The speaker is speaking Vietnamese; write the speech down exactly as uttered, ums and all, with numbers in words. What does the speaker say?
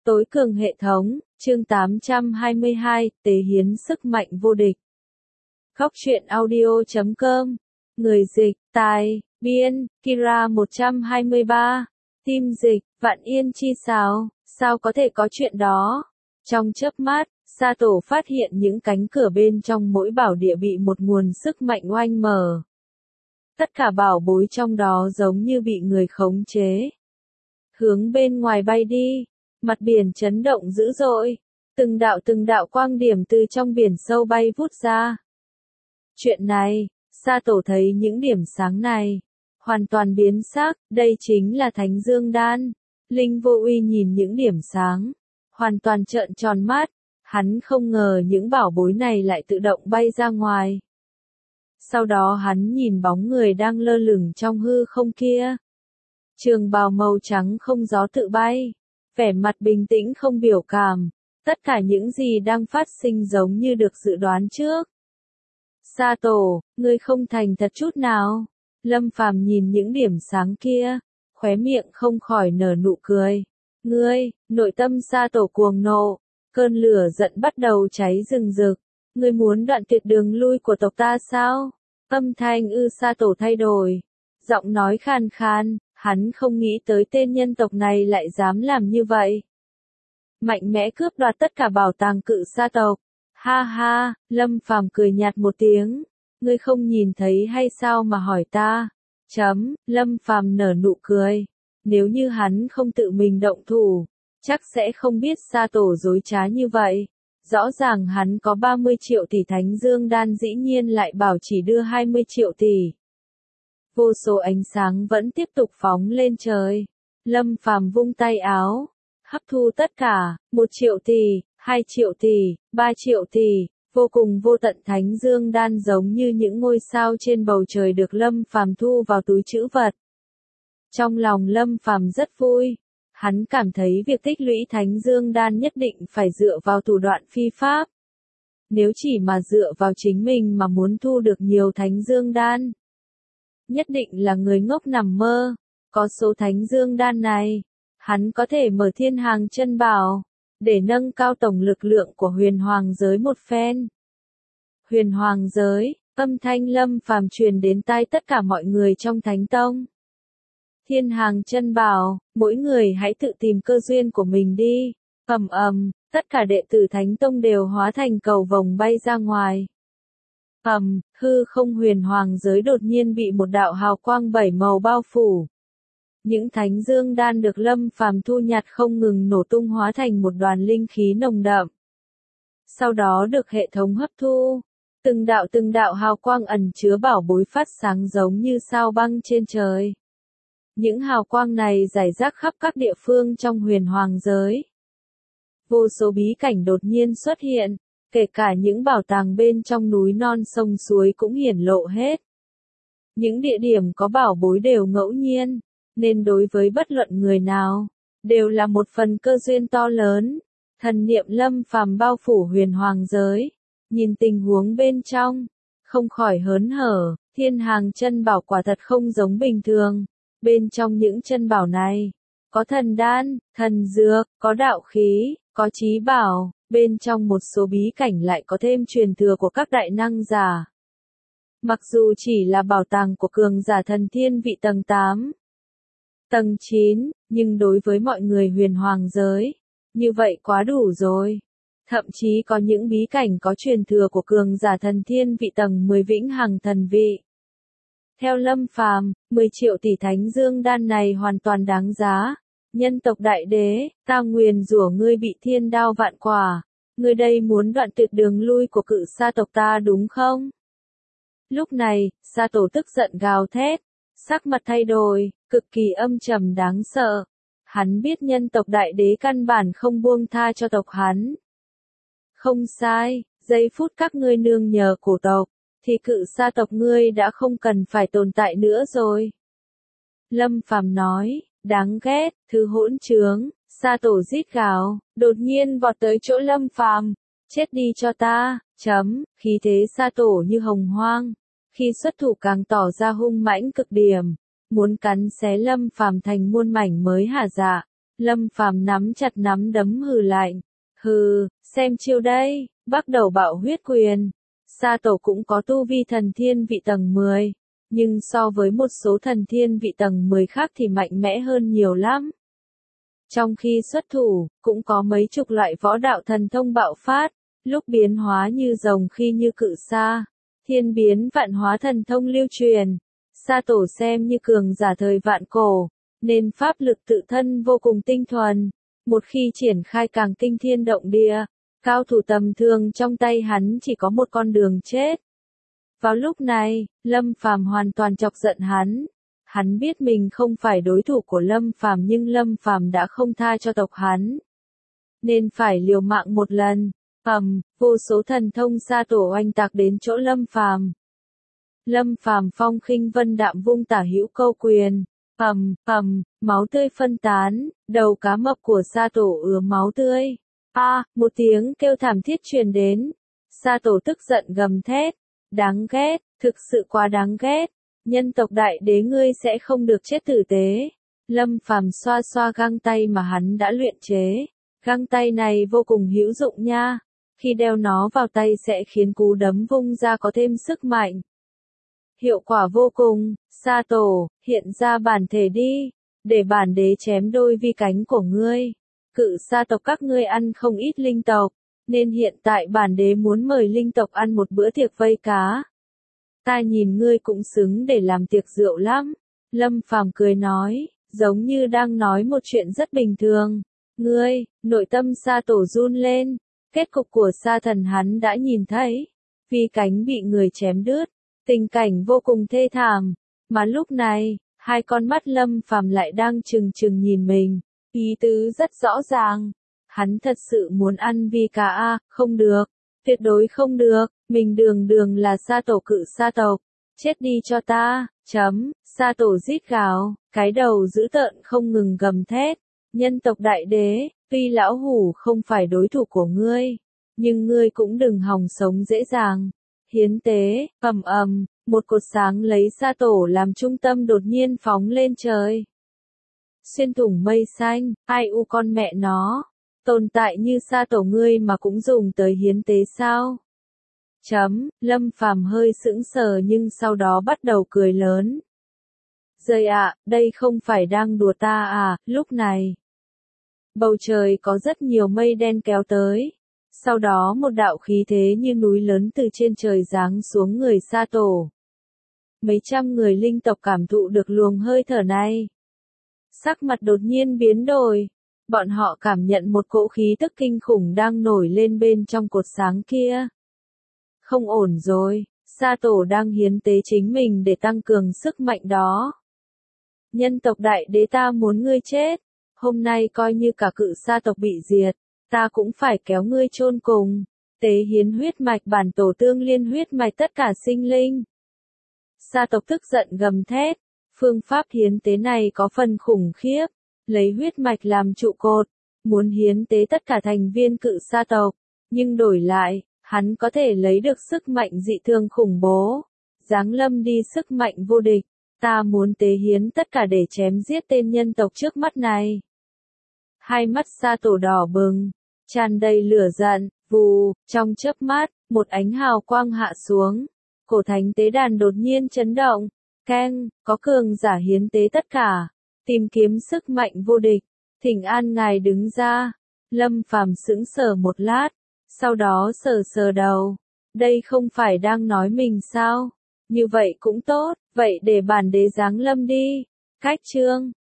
Tối cường hệ thống, chương tám trăm hai mươi hai, tế hiến sức mạnh vô địch. Khóc chuyện audio chấm com, người dịch, tài, biên, Kira một trăm hai mươi ba, team dịch, Vạn Yên chi sao, sao có thể có chuyện đó? Trong chớp mắt, Sato phát hiện những cánh cửa bên trong mỗi bảo địa bị một nguồn sức mạnh oanh mở. Tất cả bảo bối trong đó giống như bị người khống chế. Hướng bên ngoài bay đi. Mặt biển chấn động dữ dội, từng đạo từng đạo quang điểm từ trong biển sâu bay vút ra. Chuyện này, Sato thấy những điểm sáng này, hoàn toàn biến sắc, đây chính là Thánh Dương Đan. Linh Vô Uy nhìn những điểm sáng, hoàn toàn trợn tròn mắt, hắn không ngờ những bảo bối này lại tự động bay ra ngoài. Sau đó hắn nhìn bóng người đang lơ lửng trong hư không kia. Trường bào màu trắng không gió tự bay. Vẻ mặt bình tĩnh không biểu cảm, tất cả những gì đang phát sinh giống như được dự đoán trước. Sato, ngươi không thành thật chút nào. Lâm Phàm nhìn những điểm sáng kia, khóe miệng không khỏi nở nụ cười. Ngươi, nội tâm Sato cuồng nộ, cơn lửa giận bắt đầu cháy rừng rực. Ngươi muốn đoạn tuyệt đường lui của tộc ta sao? Âm thanh ư Sato thay đổi, giọng nói khàn khàn. Hắn không nghĩ tới tên nhân tộc này lại dám làm như vậy. Mạnh mẽ cướp đoạt tất cả bảo tàng cự sa tộc. Ha ha, Lâm Phàm cười nhạt một tiếng. Ngươi không nhìn thấy hay sao mà hỏi ta? Chấm, Lâm Phàm nở nụ cười. Nếu như hắn không tự mình động thủ, chắc sẽ không biết Sato dối trá như vậy. Rõ ràng hắn có ba mươi triệu tỷ Thánh Dương Đan dĩ nhiên lại bảo chỉ đưa hai mươi triệu tỷ. Vô số ánh sáng vẫn tiếp tục phóng lên trời. Lâm Phàm vung tay áo, hấp thu tất cả, một triệu tỷ, hai triệu tỷ, ba triệu tỷ, vô cùng vô tận Thánh Dương Đan giống như những ngôi sao trên bầu trời được Lâm Phàm thu vào túi trữ vật. Trong lòng Lâm Phàm rất vui, hắn cảm thấy việc tích lũy Thánh Dương Đan nhất định phải dựa vào thủ đoạn phi pháp. Nếu chỉ mà dựa vào chính mình mà muốn thu được nhiều Thánh Dương Đan, nhất định là người ngốc nằm mơ. Có số Thánh Dương Đan này, hắn có thể mở thiên hàng chân bảo, để nâng cao tổng lực lượng của huyền hoàng giới một phen. Huyền hoàng giới, âm thanh Lâm Phàm truyền đến tai tất cả mọi người trong Thánh Tông. Thiên hàng chân bảo, mỗi người hãy tự tìm cơ duyên của mình đi. Ầm ầm, tất cả đệ tử Thánh Tông đều hóa thành cầu vồng bay ra ngoài. Ầm, hư không huyền hoàng giới đột nhiên bị một đạo hào quang bảy màu bao phủ. Những Thánh Dương Đan được Lâm Phàm thu nhặt không ngừng nổ tung hóa thành một đoàn linh khí nồng đậm. Sau đó được hệ thống hấp thu, từng đạo từng đạo hào quang ẩn chứa bảo bối phát sáng giống như sao băng trên trời. Những hào quang này rải rác khắp các địa phương trong huyền hoàng giới. Vô số bí cảnh đột nhiên xuất hiện. Kể cả những bảo tàng bên trong núi non sông suối cũng hiển lộ hết. Những địa điểm có bảo bối đều ngẫu nhiên, nên đối với bất luận người nào, đều là một phần cơ duyên to lớn. Thần niệm Lâm Phàm bao phủ huyền hoàng giới, nhìn tình huống bên trong, không khỏi hớn hở. Thiên hàng chân bảo quả thật không giống bình thường. Bên trong những chân bảo này, có thần đan, thần dược, có đạo khí, có chí bảo. Bên trong một số bí cảnh lại có thêm truyền thừa của các đại năng giả. Mặc dù chỉ là bảo tàng của cường giả thần thiên vị tầng tám, tầng chín, nhưng đối với mọi người huyền hoàng giới, như vậy quá đủ rồi. Thậm chí có những bí cảnh có truyền thừa của cường giả thần thiên vị tầng mười vĩnh hằng thần vị. Theo Lâm Phàm, mười triệu tỷ Thánh Dương Đan này hoàn toàn đáng giá. Nhân tộc đại đế, ta nguyền rủa ngươi bị thiên đao vạn quả. Ngươi đây muốn đoạn tuyệt đường lui của cự sa tộc ta đúng không? Lúc này, Sato tức giận gào thét, sắc mặt thay đổi, cực kỳ âm trầm đáng sợ. Hắn biết nhân tộc đại đế căn bản không buông tha cho tộc hắn. Không sai, giây phút các ngươi nương nhờ cổ tộc, thì cự sa tộc ngươi đã không cần phải tồn tại nữa rồi. Lâm Phàm nói. Đáng ghét, thứ hỗn trướng. Sato rít gào, đột nhiên vọt tới chỗ Lâm Phàm, chết đi cho ta, chấm, khí thế Sato như hồng hoang, khi xuất thủ càng tỏ ra hung mãnh cực điểm, muốn cắn xé Lâm Phàm thành muôn mảnh mới hả dạ. Lâm Phàm nắm chặt nắm đấm hừ lạnh. Hừ, xem chiêu đây, bắt đầu bạo huyết quyền. Sa tổ cũng có tu vi thần thiên vị tầng mười, nhưng so với một số thần thiên vị tầng mười khác thì mạnh mẽ hơn nhiều lắm. Trong khi xuất thủ, cũng có mấy chục loại võ đạo thần thông bạo phát, lúc biến hóa như rồng khi như cự sa, thiên biến vạn hóa thần thông lưu truyền. Sa tổ xem như cường giả thời vạn cổ, nên pháp lực tự thân vô cùng tinh thuần, một khi triển khai càng kinh thiên động địa, cao thủ tầm thường trong tay hắn chỉ có một con đường chết. Vào lúc này, Lâm Phàm hoàn toàn chọc giận hắn. Hắn biết mình không phải đối thủ của Lâm Phàm nhưng Lâm Phàm đã không tha cho tộc hắn, nên phải liều mạng một lần. Ầm, vô số thần thông sa tổ oanh tạc đến chỗ Lâm Phàm. Lâm Phàm phong khinh vân đạm vung tả hữu câu quyền. Ầm, ầm, máu tươi phân tán, đầu cá mập của sa tổ ứa máu tươi. A, à, một tiếng kêu thảm thiết truyền đến. Sa tổ tức giận gầm thét. Đáng ghét, thực sự quá đáng ghét. Nhân tộc đại đế ngươi sẽ không được chết tử tế. Lâm Phàm xoa xoa găng tay mà hắn đã luyện chế. Găng tay này vô cùng hữu dụng nha. Khi đeo nó vào tay sẽ khiến cú đấm vung ra có thêm sức mạnh. Hiệu quả vô cùng. Sa tổ, hiện ra bản thể đi. Để bản đế chém đôi vi cánh của ngươi. Cự sa tộc các ngươi ăn không ít linh tộc, nên hiện tại bản đế muốn mời linh tộc ăn một bữa tiệc vây cá. Ta nhìn ngươi cũng xứng để làm tiệc rượu lắm. Lâm Phàm cười nói, giống như đang nói một chuyện rất bình thường. Ngươi, nội tâm sa tổ run lên. Kết cục của sa thần hắn đã nhìn thấy. Vi cánh bị người chém đứt. Tình cảnh vô cùng thê thảm. Mà lúc này, hai con mắt Lâm Phàm lại đang trừng trừng nhìn mình. Ý tứ rất rõ ràng. Hắn thật sự muốn ăn vi cá a, không được. Tuyệt đối không được. Mình đường đường là sa tổ cự sa tộc. Chết đi cho ta. Chấm. Sa tổ rít gào. Cái đầu dữ tợn không ngừng gầm thét. Nhân tộc đại đế. Tuy lão hủ không phải đối thủ của ngươi, nhưng ngươi cũng đừng hòng sống dễ dàng. Hiến tế. Ầm ầm. Một cột sáng lấy sa tổ làm trung tâm đột nhiên phóng lên trời. Xuyên thủng mây xanh. Ai u con mẹ nó. Tồn tại như sa tổ ngươi mà cũng dùng tới hiến tế sao? Chấm, Lâm Phàm hơi sững sờ nhưng sau đó bắt đầu cười lớn. Giời ạ, đây không phải đang đùa ta à, lúc này. Bầu trời có rất nhiều mây đen kéo tới. Sau đó một đạo khí thế như núi lớn từ trên trời giáng xuống người sa tổ. Mấy trăm người linh tộc cảm thụ được luồng hơi thở này. Sắc mặt đột nhiên biến đổi. Bọn họ cảm nhận một cỗ khí tức kinh khủng đang nổi lên bên trong cột sáng kia. Không ổn rồi, sa tổ đang hiến tế chính mình để tăng cường sức mạnh đó. Nhân tộc đại đế ta muốn ngươi chết. Hôm nay coi như cả cự sa tộc bị diệt, ta cũng phải kéo ngươi chôn cùng. Tế hiến huyết mạch bản tổ tương liên huyết mạch tất cả sinh linh. Sa tộc tức giận gầm thét. Phương pháp hiến tế này có phần khủng khiếp. Lấy huyết mạch làm trụ cột, muốn hiến tế tất cả thành viên cự sa tộc, nhưng đổi lại, hắn có thể lấy được sức mạnh dị thường khủng bố, giáng lâm đi sức mạnh vô địch. Ta muốn tế hiến tất cả để chém giết tên nhân tộc trước mắt này. Hai mắt sa tổ đỏ bừng, tràn đầy lửa giận, vù, trong chớp mắt, một ánh hào quang hạ xuống. Cổ thánh tế đàn đột nhiên chấn động, keng, có cường giả hiến tế tất cả. Tìm kiếm sức mạnh vô địch, thỉnh an ngài đứng ra. Lâm Phàm sững sờ một lát, sau đó sờ sờ đầu. Đây không phải đang nói mình sao? Như vậy cũng tốt, vậy để bản đế giáng lâm đi. Cách chương